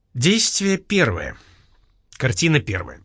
Действие первое. Картина первая.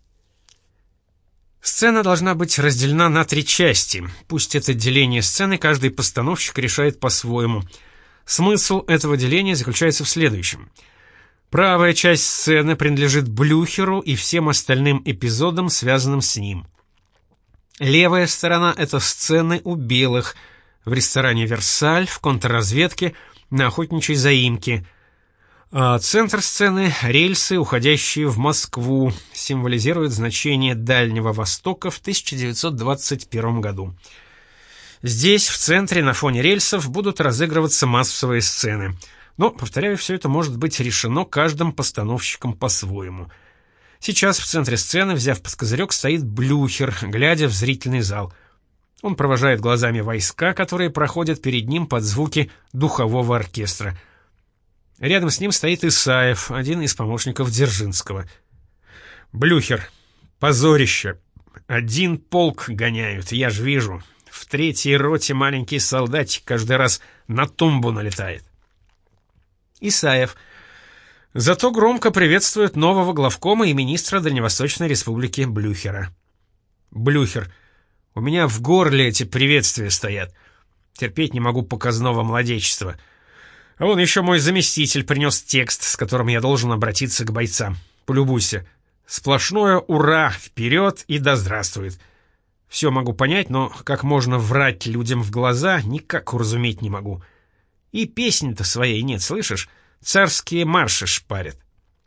Сцена должна быть разделена на три части. Пусть это деление сцены каждый постановщик решает по-своему. Смысл этого деления заключается в следующем. Правая часть сцены принадлежит Блюхеру и всем остальным эпизодам, связанным с ним. Левая сторона — это сцены у белых в ресторане «Версаль», в контрразведке, на охотничьей заимке. А центр сцены — рельсы, уходящие в Москву, символизирует значение Дальнего Востока в 1921 году. Здесь, в центре, на фоне рельсов, будут разыгрываться массовые сцены. Но, повторяю, все это может быть решено каждым постановщиком по-своему. Сейчас в центре сцены, взяв под козырек, стоит Блюхер, глядя в зрительный зал. Он провожает глазами войска, которые проходят перед ним под звуки духового оркестра. Рядом с ним стоит Исаев, один из помощников Дзержинского. «Блюхер, позорище! Один полк гоняют, я ж вижу. В третьей роте маленький солдатик каждый раз на тумбу налетает». Исаев. Зато громко приветствует нового главкома и министра Дальневосточной Республики Блюхера. Блюхер. У меня в горле эти приветствия стоят. Терпеть не могу показного младенчества. А вон еще мой заместитель принес текст, с которым я должен обратиться к бойцам. Полюбуйся. Сплошное «Ура! Вперед!» и «Да здравствует!» Все могу понять, но как можно врать людям в глаза, никак уразуметь не могу. И песни-то своей нет, слышишь? Царские марши шпарят.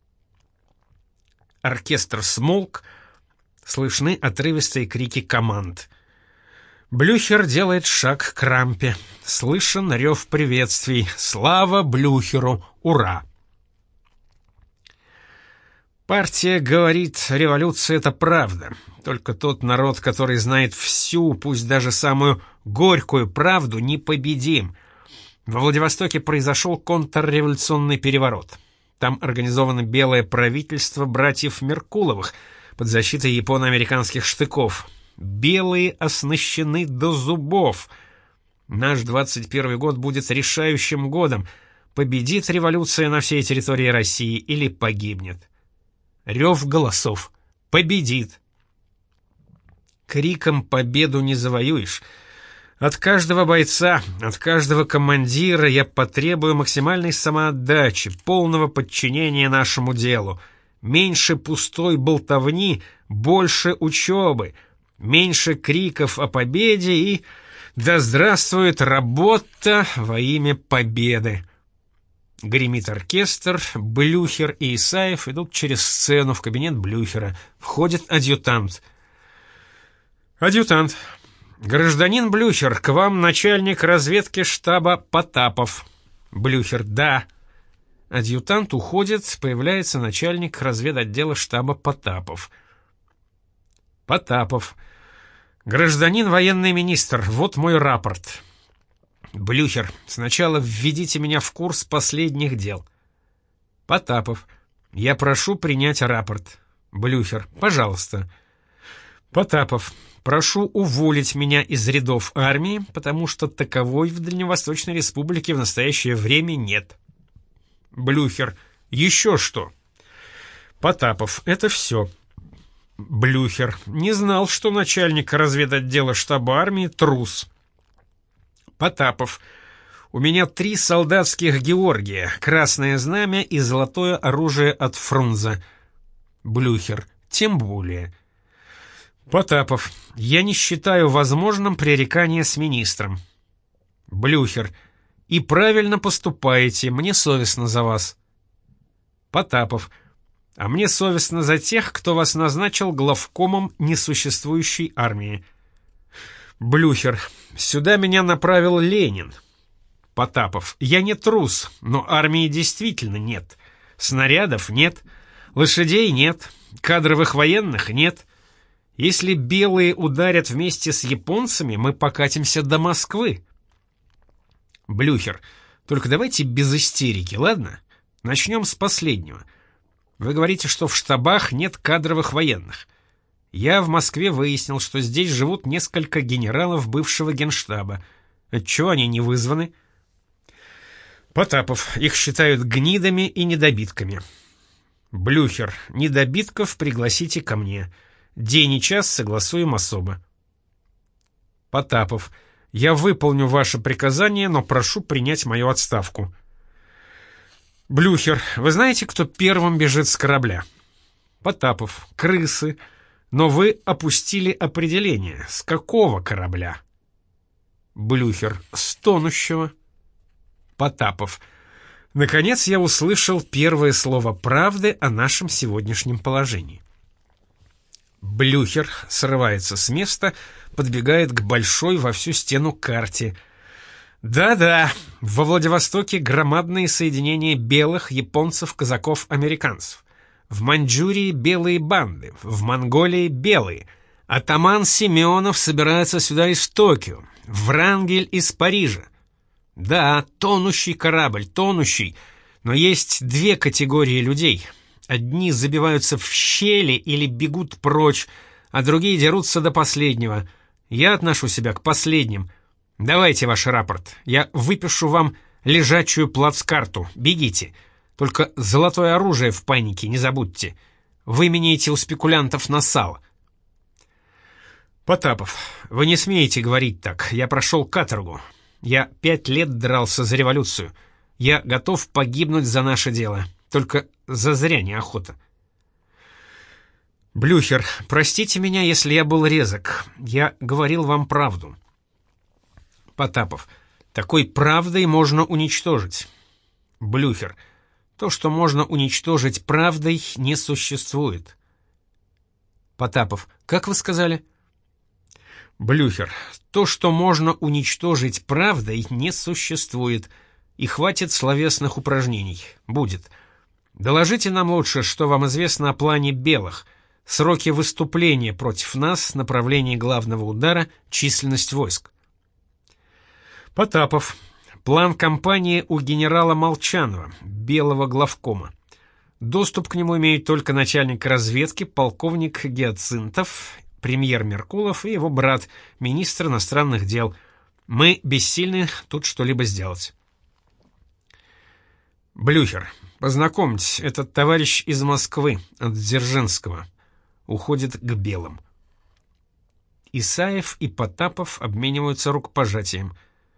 Оркестр смолк, слышны отрывистые крики команд. Блюхер делает шаг к рампе. Слышен рев приветствий. Слава Блюхеру! Ура! Партия говорит, революция — это правда. Только тот народ, который знает всю, пусть даже самую горькую правду, непобедим. Во Владивостоке произошел контрреволюционный переворот. Там организовано белое правительство братьев Меркуловых под защитой японо-американских штыков. Белые оснащены до зубов. Наш 21 год будет решающим годом. Победит революция на всей территории России или погибнет. Рев голосов. Победит. Криком победу не завоюешь. От каждого бойца, от каждого командира я потребую максимальной самоотдачи, полного подчинения нашему делу. Меньше пустой болтовни, больше учебы. Меньше криков о победе и «Да здравствует работа во имя победы!» Гремит оркестр, Блюхер и Исаев идут через сцену в кабинет Блюхера. Входит адъютант. Адъютант. «Гражданин Блюхер, к вам начальник разведки штаба Потапов». Блюхер. «Да». Адъютант уходит, появляется начальник разведотдела штаба Потапов. Потапов. «Гражданин военный министр, вот мой рапорт». Блюхер. «Сначала введите меня в курс последних дел». Потапов. «Я прошу принять рапорт». Блюхер. «Пожалуйста». Потапов. «Прошу уволить меня из рядов армии, потому что таковой в Дальневосточной Республике в настоящее время нет». Блюхер. «Еще что?» Потапов. «Это все». Блюхер. «Не знал, что начальник разведотдела штаба армии трус». Потапов. «У меня 3 солдатских Георгия, красное знамя и золотое оружие от Фрунзе». Блюхер. «Тем более». Потапов. «Я не считаю возможным пререкание с министром». Блюхер. «И правильно поступаете, мне совестно за вас». Потапов. «А мне совестно за тех, кто вас назначил главкомом несуществующей армии». Блюхер. «Сюда меня направил Ленин». Потапов. «Я не трус, но армии действительно нет. Снарядов нет, лошадей нет, кадровых военных нет. Если белые ударят вместе с японцами, мы покатимся до Москвы». Блюхер. «Только давайте без истерики, ладно? Начнем с последнего. Вы говорите, что в штабах нет кадровых военных. Я в Москве выяснил, что здесь живут несколько генералов бывшего генштаба. Отчего они не вызваны?» Потапов. Их считают гнидами и недобитками. Блюхер. Недобитков пригласите ко мне. День и час согласуем особо. Потапов. Я выполню ваше приказание, но прошу принять мою отставку. Блюхер. Вы знаете, кто первым бежит с корабля? Потапов. Крысы. Но вы опустили определение. С какого корабля? Блюхер. С тонущего. Потапов. Наконец я услышал первое слово правды о нашем сегодняшнем положении. Блюхер срывается с места, подбегает к большой во всю стену карте. Да-да, во Владивостоке громадные соединения белых, японцев, казаков, американцев. В Маньчжурии белые банды, в Монголии белые. Атаман Семенов собирается сюда из Токио, Врангель из Парижа. Да, тонущий корабль, тонущий, но есть две категории людей. Одни забиваются в щели или бегут прочь, а другие дерутся до последнего. Я отношу себя к последним. Давайте ваш рапорт, я выпишу вам лежачую плацкарту, бегите. Только золотое оружие в панике не забудьте. Выменяйте у спекулянтов на сало. Потапов, вы не смеете говорить так, я прошел каторгу. Я 5 лет дрался за революцию. Я готов погибнуть за наше дело. Только зазря неохота. Блюхер, простите меня, если я был резок. Я говорил вам правду. Потапов, такой правдой можно уничтожить. Блюхер, то, что можно уничтожить правдой, не существует. Потапов, как вы сказали? Блюхер, то, что можно уничтожить правдой, не существует. И хватит словесных упражнений. Будет. Доложите нам лучше, что вам известно о плане белых. Сроки выступления против нас, направление главного удара, численность войск. Потапов. План кампании у генерала Молчанова, белого главкома. Доступ к нему имеют только начальник разведки, полковник Гиацинтов, премьер Меркулов и его брат, министр иностранных дел. Мы бессильны тут что-либо сделать. Блюхер, познакомьтесь, этот товарищ из Москвы, от Дзержинского. Уходит к белым. Исаев и Потапов обмениваются рукопожатием.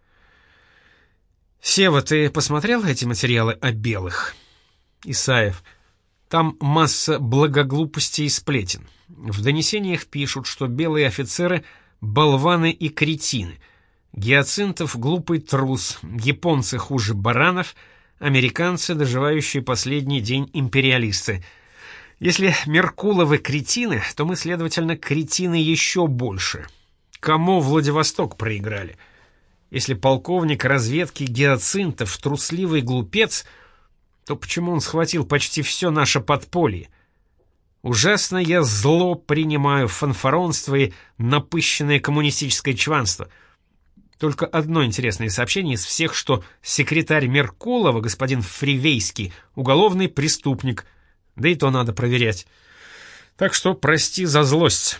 Сева, ты посмотрел эти материалы о белых? Исаев. Там масса благоглупостей и сплетен. В донесениях пишут, что белые офицеры — болваны и кретины. Гиацинтов — глупый трус, японцы хуже баранов, американцы — доживающие последний день империалисты. Если Меркуловы кретины, то мы, следовательно, кретины еще больше. Кому Владивосток проиграли? Если полковник разведки Гиацинтов трусливый глупец, то почему он схватил почти все наше подполье? Ужасно я зло принимаю фанфаронство и напыщенное коммунистическое чванство. Только одно интересное сообщение из всех, что секретарь Меркулова, господин Фривейский, уголовный преступник, да и то надо проверять. Так что прости за злость.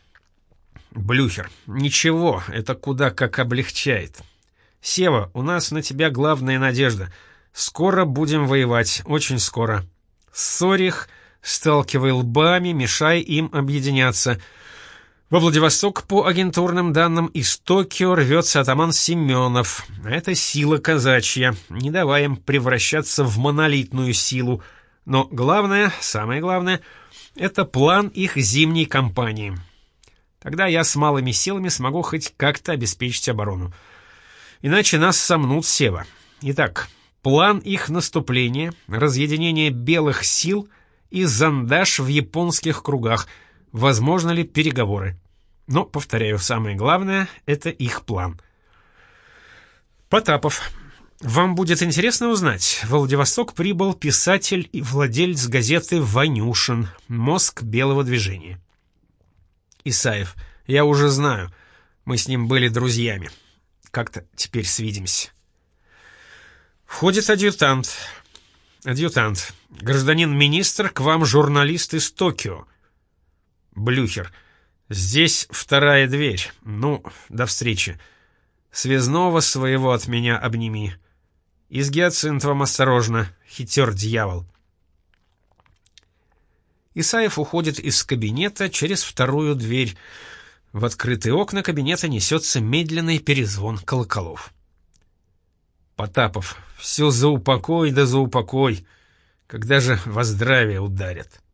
Блюхер. Ничего, это куда как облегчает. Сева, у нас на тебя главная надежда. Скоро будем воевать, очень скоро. Ссорь их, сталкивай лбами, мешай им объединяться. Во Владивосток, по агентурным данным, из Токио рвется атаман Семенов. Это сила казачья. Не давай им превращаться в монолитную силу. Но главное, самое главное, это план их зимней кампании. Тогда я с малыми силами смогу хоть как-то обеспечить оборону. Иначе нас сомнут, Сева. Итак, план их наступления, разъединение белых сил и зондаж в японских кругах. Возможно ли переговоры? Но, повторяю, самое главное — это их план. Потапов. Вам будет интересно узнать, в Владивосток прибыл писатель и владелец газеты «Ванюшин», мозг белого движения. Исаев. Я уже знаю. Мы с ним были друзьями. Как-то теперь свидимся. Входит адъютант. Адъютант. Гражданин министр, к вам журналист из Токио. Блюхер. Здесь вторая дверь. Ну, до встречи. Связного своего от меня обними. И с Гиацинтовым осторожно, хитер дьявол. Исаев уходит из кабинета через вторую дверь. В открытые окна кабинета несется медленный перезвон колоколов. Потапов, все за упокой да за упокой. Когда же во здравие ударят?